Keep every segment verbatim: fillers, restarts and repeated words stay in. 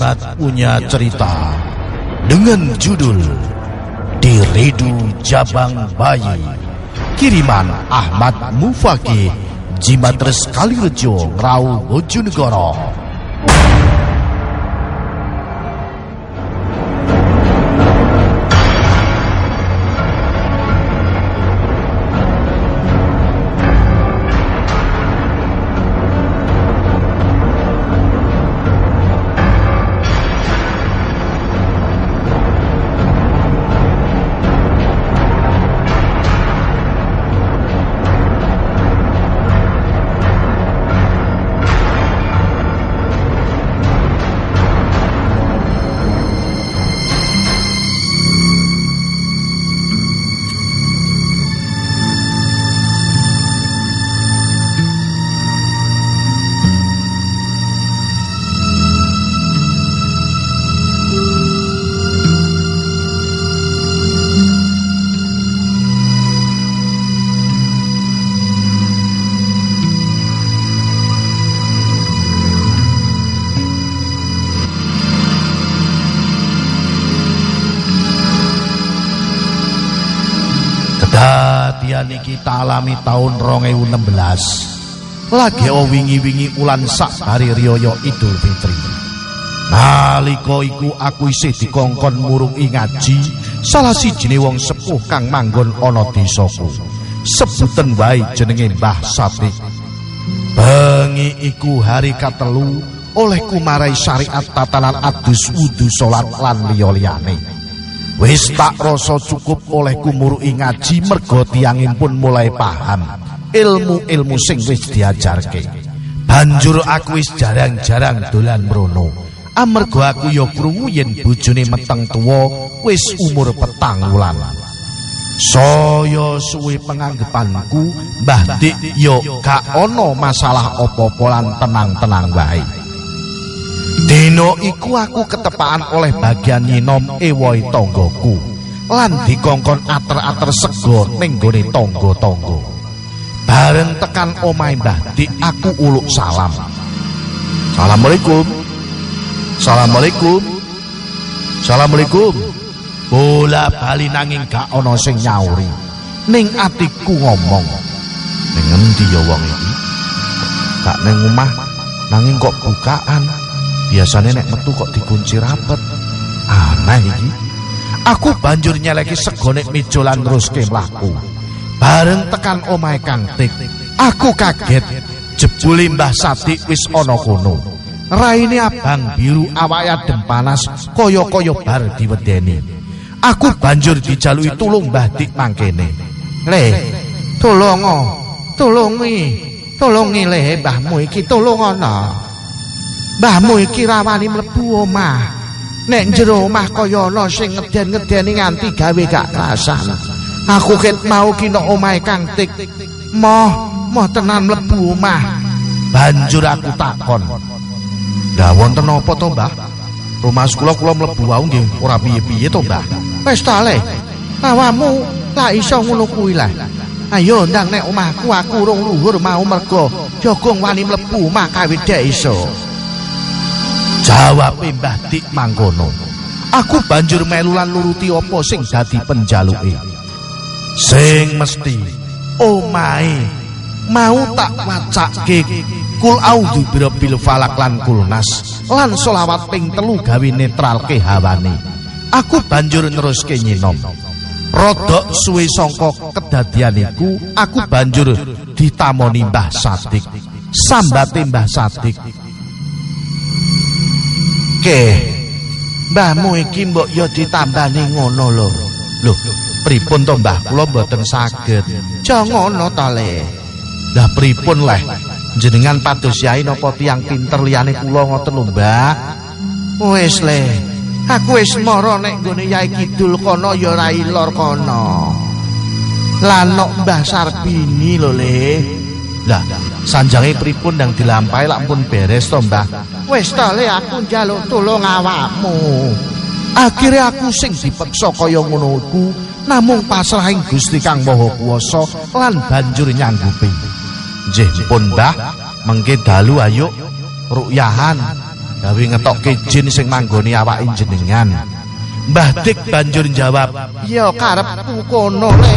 Jagat punya cerita dengan judul Diredu Jabang Bayi, kiriman Ahmad Mufakih, Jimatres Kalirejo, Ngrau, Bojonegoro. Kedadian iki tak alami tahun rong ewu enem belas. Lagi o wingi-wingi ulan sak hari riyaya Idul Fitri. Nalika iku aku isih dikongkon murungi ngaji salah sijine wong sepuh kang manggon ana desaku. Sebutan wae jenenge Mbah Satik. Bengi iku hari katelu olehku marai syariat tatanan adus wudu salat lan liya-liyane. Wis tak rasa cukup olehku muruki ngaji merga tiyanging pun mulai paham ilmu-ilmu sing wis diajarke. Banjur aku wis jarang-jarang dolan mrono. Amarga aku ya krungu yen bojone meteng tuwa wis umur petang wulan. Saya suwe penganggepanku Mbah Dik ya gak ana masalah apa-apa lan tenang-tenang wae. Dino iku aku ketepaan oleh bagian nyinom ewoi tonggoku lan dikongkon ater-ater sego ning gone tonggo-tonggo. Bareng tekan omahe Mbah Dik aku uluk salam. Assalamualaikum. Assalamualaikum. Assalamualaikum. Bola bali nanging gak ana sing nyauri. Ning atiku ngomong, ning endi ya wong iki? Gak ning omah nanging kok bukaan. Biasanya nek metu kok dikunci rapet. Aneh iki. Aku banjur nyeleki sego nek meja lan neruske mlaku. Bareng tekan omahe Kang Tik, aku kaget jebule Mbah Satik wis ana kono. Raine abang biru, awake adem panas kaya-kaya bar diwedeni. Aku banjur dijaluki tulung Mbah Dik mangkene. Le, tulung, tulungi, tulungi le mbahmu iki tulung ana. Mbahmu iki rawani mlebu omah. Nek njero omah kaya ana sing ngeden-ngedeni nganti gawe gak kerasan. Aku ket mau ki nek omahe Kang Tik. Moh, moh tenan mlebu omah. Banjur aku takon. Lah wonten apa to, Mbah? Rumah kula kula mlebu wae nggih ora piye-piye to, Mbah. Wis ta le. Awamu lak iso ngono kuwi lah. Ayo ndang nek omahku aku urung luhur mau mergo jogong wani mlebu omah kawit dek iso. Jawab Mbah Dik mangkono. Aku banjur melu lan nuruti apa sing dadi penjaluke. Sing mesti omahe mau tak wacake kul audzu birabbil falak lan kulnas lan selawat ping telu gawe netralke hawane. Aku banjur neruske nyinom. Rodok suwe sangka kedadian iku, aku banjur ditamoni Mbah Satik. Sambate Mbah Satik, "Ke, mbahmu iki mbok ya ditambani ngono lho." Lho, pripun to Mbah? Kula mboten saged. Ja ngono ta le. Lah pripun leh? Jenengan pados yai napa tiyang pinter liyane kula ngoten lho, Mbah? Wis le. Aku wis mara nek nggone Yai Kidul kono ya ora ilor kono. Lah nok Mbah Sarbini lho le. Lah, sanjange pripun ndang dilampahi lak pun beres to, Mbah? Wis ta le aku njaluk tulung awakmu. Akhire aku sing dipeksa kaya ngono iku namung pasrahing Gusti Kang Maha Kuwasa lan banjur nyanggupi. Nggih pun Mbah, mengke dalu ayo rukyahan. gawe ngetokke jin sing manggoni awake jenengan. Mbah Dik banjur jawab, "Ya karepku kono le."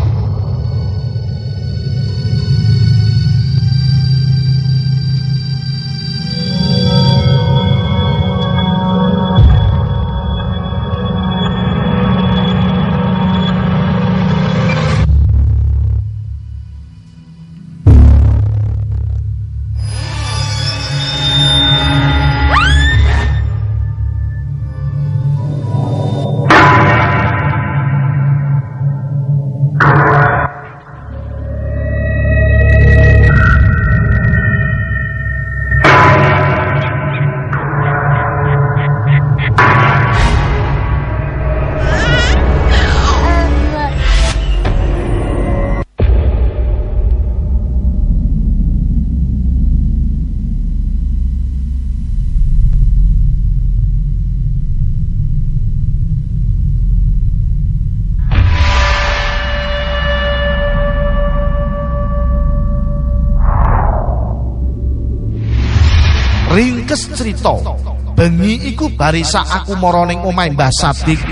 Ringkes cerita, bengi iku barisa aku mara ning omahe Mbah Sadik.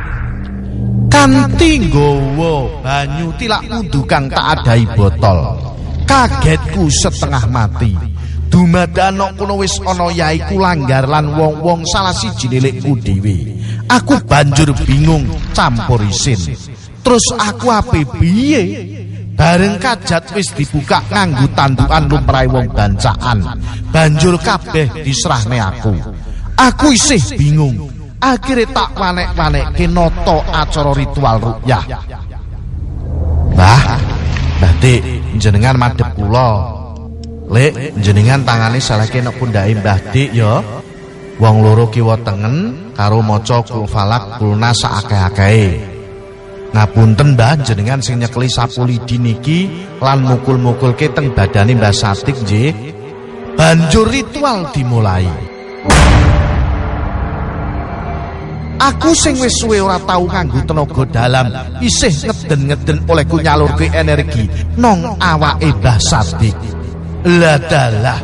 Kanthi nggawa banyu tilak wudu kang tak adahi botol. Kagetku setengah mati. Dumadana kono wis ana yaiku langgar lan wong-wong salah siji nilikku dhewe. Aku banjur bingung campur isin. Terus aku ape piye? Bareng kajat wis dibuka nganggo tandukan lumrahe wong bancaan. Banjur kabeh diserahne aku. Aku isih bingung. Akhire tak wanek-wanekke nata acara ritual ruqyah. Mbah, Mbah Dik, jenengan madhep kula. Lek jenengan tangane salahke nek pundhake Mbah Dik ya. Wong loro kiwa tengen karo maca kul falak kulna saakeh-akehe. Ngapunten Mbah, jenengan sing nyekeli sapu lidi niki lan mukul-mukulke teng badane Mbah Sadik nggih. Banjur ritual dimulai. Aku sing wis suwe ora tau nganggo tenaga dalam isih ngeden-ngeden olehku nyalurke energi nang awake Mbah Sadik. Lah dalah.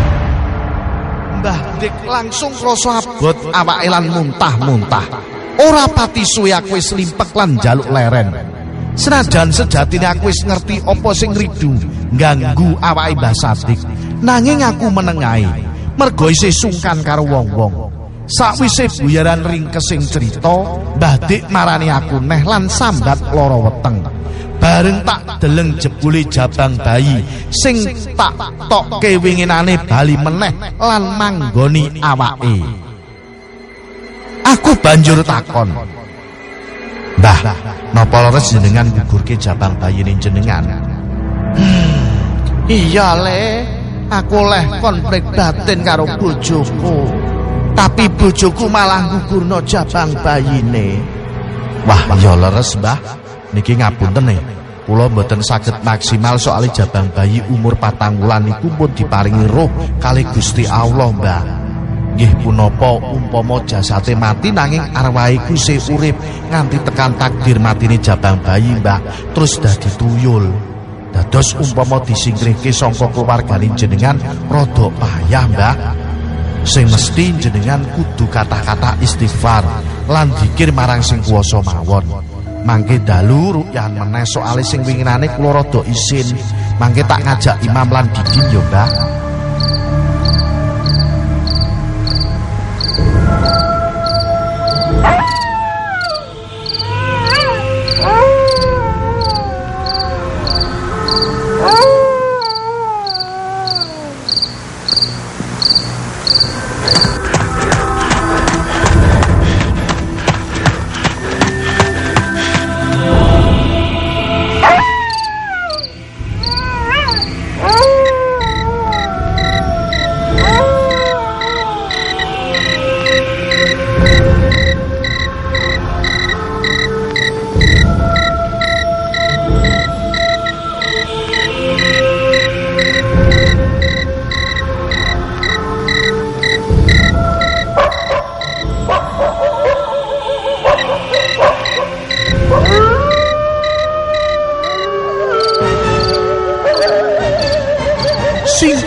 Mbah Dik langsung krasa abot awake lan muntah-muntah. Ora pati suwe aku wis limpek lan njaluk leren. Senajan sejatine aku wis ngerti apa sing ridu ngganggu awake Mbah Sadik, nanging aku menengahi mergo isih sungkan karo wong-wong. Sakwise buyaran ringkesing cerita, Mbah Dik marani aku neh lan sambat lara weteng. Bareng tak deleng jebule jabang bayi sing tak tokke winginane bali meneh lan manggoni awake. Aku banjur takon, "Mbah, napa leres jenengan gugurke jabang bayine jenengan?" Hmm, iya le, aku leh konflik batin karo bojoku. Tapi bojoku malah gugurno jabang bayine. Wah, iya leres, Mbah. Niki ngapunten e. Kula mboten saged maksimal soal jabang bayi umur patang wulan niku pun diparingi roh kalih Gusti Allah, Mbah. Nggih punapa umpama jasate mati nanging arwahe ku isih urip nganti tekan takdir matine jabang bayi, Mbah, terus dadi tuyul. Dados umpama disingkrihke sangka keluargane jenengan rada payah, Mbah. Sing mesti jenengan kudu kata-kata istighfar lan dzikir marang sing kuwasa mawon. Mangke dalu ruqyan meneh soal sing winginane kula rada isin. Mangke tak ngajak imam lan didin yo, Mbah.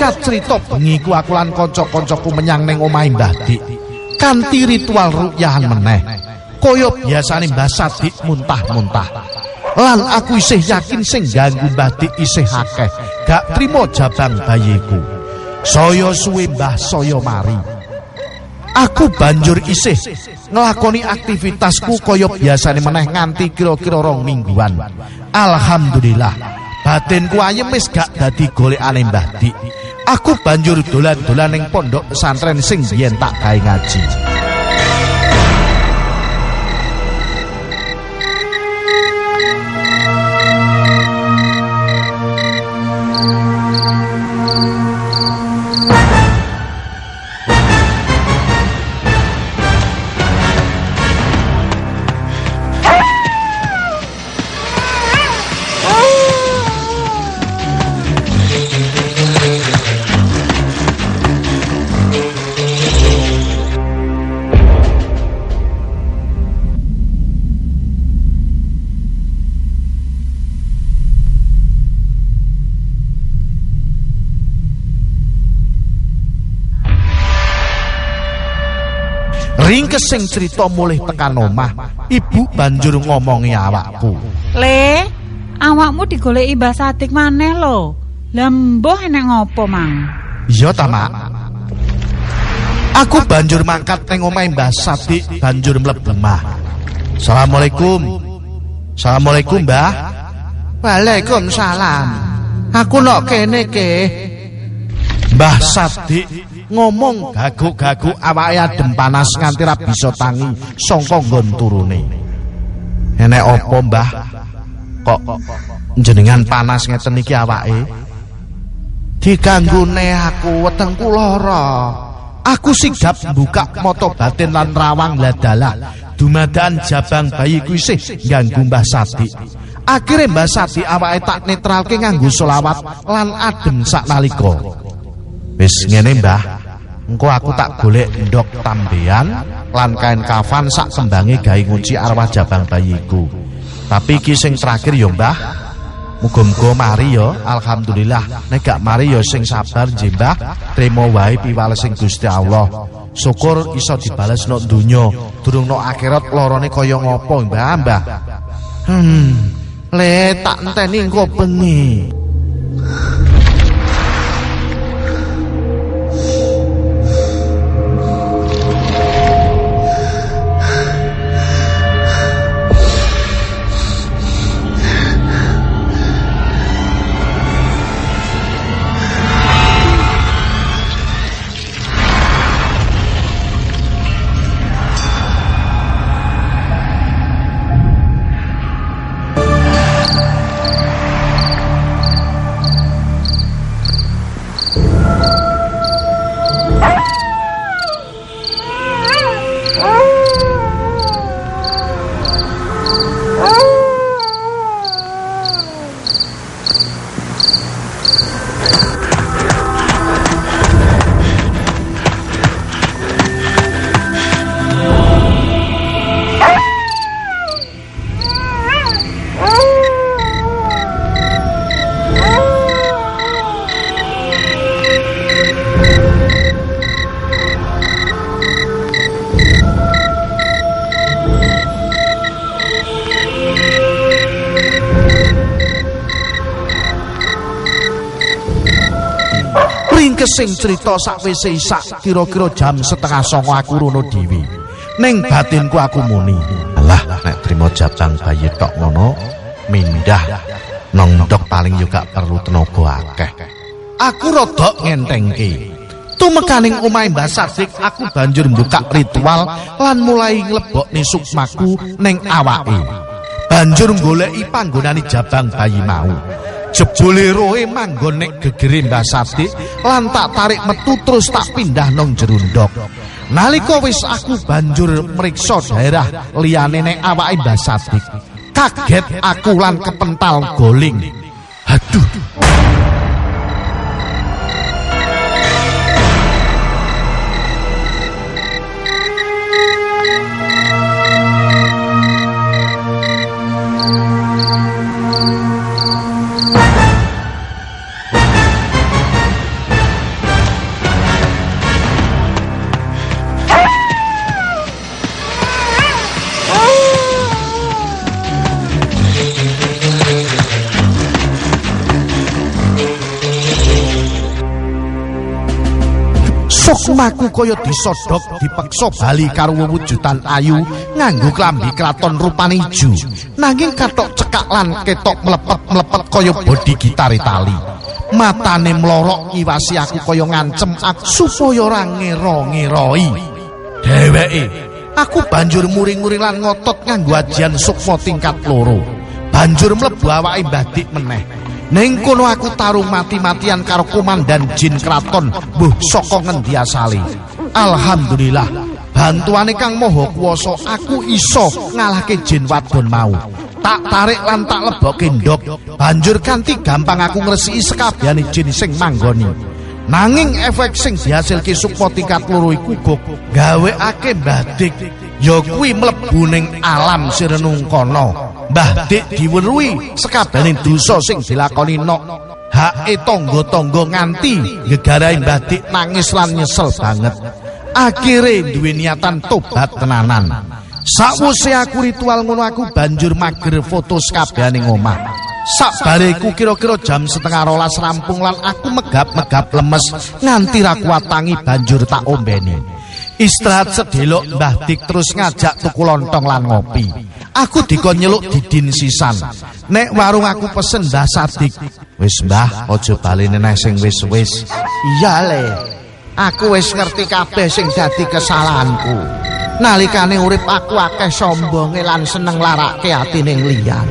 Singkat cerita bengi ku aku lan kanca-kancaku menyang ning omahe Mbah Dik. Kanthi ritual rukyahan meneh. Kaya biasane Mbah Sadik muntah-muntah. Lan aku isih yakin sing ganggu Mbah Dik isih akeh. Gak trimo jabang bayiku. Saya suwe Mbah saya mari. Aku banjur isih nglakoni aktivitasku kaya biasane meneh nganti kira-kira rong mingguan. Alhamdulillah, batinku ayem wis gak dadi golekane Mbah Dik. Aku banjur dolan-dolan ning pondok pesantren sing biyen tak gawe ngaji. Ringkes sing cerita mulih tekan omah, ibu banjur ngomongi awakku. Le, awakmu digoleki Mbah Sadik maneh lho. Lah mbuh enek ngopo, Mang? Iya ta, Mak. Aku banjur mangkat ning omahe Mbah Sadik banjur mlebu omah. Assalamualaikum. Assalamualaikum, Mbah. Waalaikumsalam. Aku nok kene ke. Mbah Sadik ngomong gaguk-gaguk awake adem panas nganti ra bisa tangi saka nggon turune. Enek apa, Mbah? Kok jenengan panas ngeten iki awake? Diganggune aku wetengku lara. Aku sigap buka mata batin lan rawang ladalah. Dumadakan jabang bayiku isih ganggu Mbah Sadik. Akhire Mbah Sadik awake tak netralke nganggo selawat lan adem saknalika. Wis ngene, Mbah. Engko aku tak golek ndok tambean lan kain kafan sak kembange gawe ngunci arwah jabang bayiku. Tapi iki sing terakhir ya, Mbah. Muga-muga mari ya. Alhamdulillah. Nek gak mari ya sing sabar nggih, Mbah. Trimo wae piwalesing Gusti Allah. Syukur iso dibales nok donya, durung nok akhirat lorone kaya ngopo, Mbah, Mbah. Hmm. Le tak enteni engko bengi. Sing cerita sakwise isak kira-kira jam setengah songo aku rono dhewe. Ning batinku aku muni, alah nek trimo jabang bayi tok ngono mindah nang ndok paling yo gak perlu tenaga akeh. Aku rada ngentengke. Tumekaning omahe Mbah Sadik aku banjur mbuka ritual lan mulai nglebokne sukmaku ning awake. Banjur goleki panggonane jabang bayi mau. Jebule roe manggon nek gegere Mbah Sadik lan tak tarik metu terus tak pindah nang jero ndok. Nalika wis aku banjur mriksa daerah liyane nek awake Mbah Sadik. Kaget aku lan kepental goling. Aduh. Sukmaku kaya disodhok dipeksa bali karo wujudan ayu nganggo klambi kraton rupane ijo. Nanging katok cekak lan ketok mlepet-mlepet kaya bodi gitare tali. Matane mlorok iwasi aku kaya ngancem aku supaya ora ngera-ngeroi. Dheweke aku banjur muring-muring lan ngotot nganggo ajian sukma tingkat loro. Banjur mlebu awake Mbah Dik meneh. Ning kono aku tarung mati-matian karo komandan jin kraton mbuh saka ngendi asale. Alhamdulillah, bantuane Kang Maha Kuwasa aku iso ngalahke jin wadon mau. Tak tarik lan tak lebokke ndok, banjur kanthi gampang aku ngresiki sekabehane jin sing manggoni. Nanging efek sing dihasilke sukma tingkat loro iku gok gawekake Mbah Dik ya kuwi mlebu ning alam sirenung kono. Mbah Dik diweruhi sekabehane dosa sing dilakoni nok. Hake tangga-tangga nganti gegarahe Mbah Dik nangis lan nyesel banget. Akhire duwe niatan tobat tenanan. Sakwise aku ritual ngono aku banjur mager foto sekabehane omah. Sakbare iku kira-kira jam setengah rolas rampung lan aku megap-megap lemes nganti ra kuat tangi banjur tak ombeni. Istirahat sedelok Mbah Dik terus ngajak tuku lontong lan ngopi. Aku dikon nyeluk didin sisan. Nek warung aku pesen Mbah Sadik. Wis Mbah, aja balene neh sing wis-wis. Iya le. Aku wis ngerti kabeh sing dadi kesalahanku. Nalikane urip aku akeh sombonge lan seneng larake atine liyan.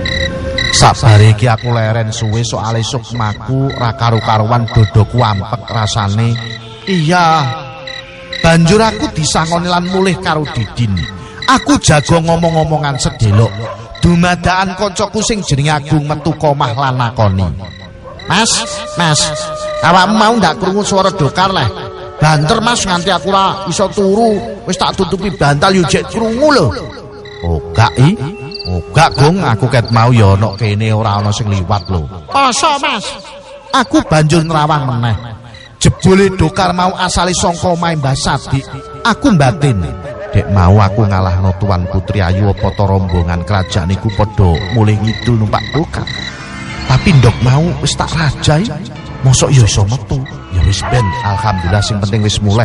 Sabare iki aku leren suwe soale sukmaku ra karu-karuan dodoku ampek rasane. Iya. Banjur aku disangoni lan mulih karo Didin. Aku jago ngomong-ngomongan sedelok. Dumadakan koncoku sing jenenge Agung metu komah lan nakoni. Mas, Mas, awakmu mau ndak krungu swara dokar leh? Banter Mas nganti aku ora iso turu, wis tak tutupi bantal yo jek krungu lho. Oh, gak i. Oh, gak Gung, aku ket mau ya ana kene ora ana sing liwat lho. Masa Mas? Aku banjur nerawang meneh. Jebule dokar mau asale saka omahe Mbah Sadik. Aku batin. Dek mau aku ngalahno Tuan Putri Ayu apa to rombongan kerajaan iku padha mulih ngidul numpak dokar. Tapi ndok mau wis tak rajai. Mosok ya iso metu. Ya wis ben, alhamdulillah sing penting wis mulih.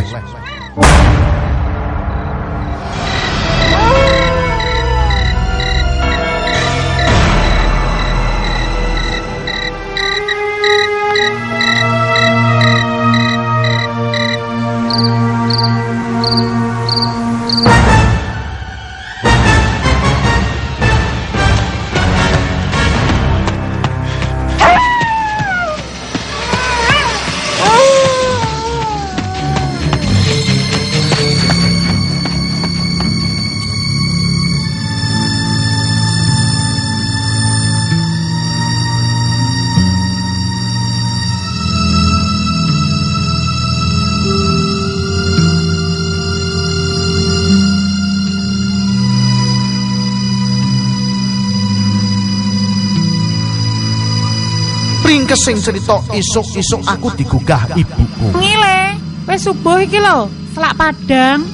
Ringkes sing cerita isuk-isuk aku digugah ibuku. Ngile, wis subuh iki lho, selak Padang.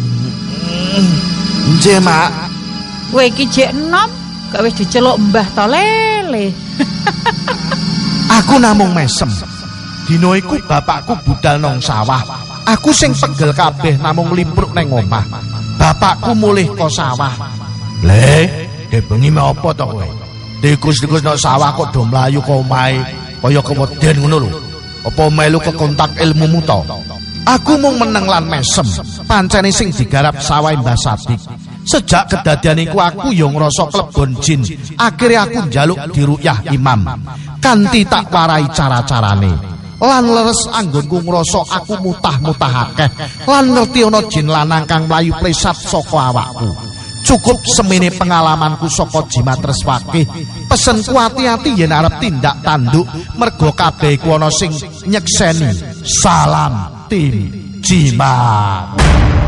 Nggih, Mak. Kowe iki jek enom, gak wis diceluk Mbah to lele. Aku namung mesem. Dina iku bapakku budal nang sawah. Aku sing pegel kabeh namung limpruk nang omah. Bapakku mulih ka sawah. Le, debengi me apa to kowe? Tikus-tikus nang sawah kok do mlayu ka omahe kaya keweden ngono lho. Apa melu kekontak ilmumu to? Aku mung meneng lan mesem. Pancene sing digarap sawahe Mbah Sadik. Sejak kedadian iku aku ya ngrasa klebon jin. Akhire aku njaluk diruyah imam. Kanthi tak warai cara-carane. Lan leres anggonku ngrasa aku mutah-mutah akeh. Lan ngerti ana jin lanang kang mlayu plesat saka awakku. Cukup semene pengalamanku saka jimat Treswaki. Pesenku hati-hati yen arep tindak tanduk merga kabeh iku ana sing nyekseni. Salam tim jimat.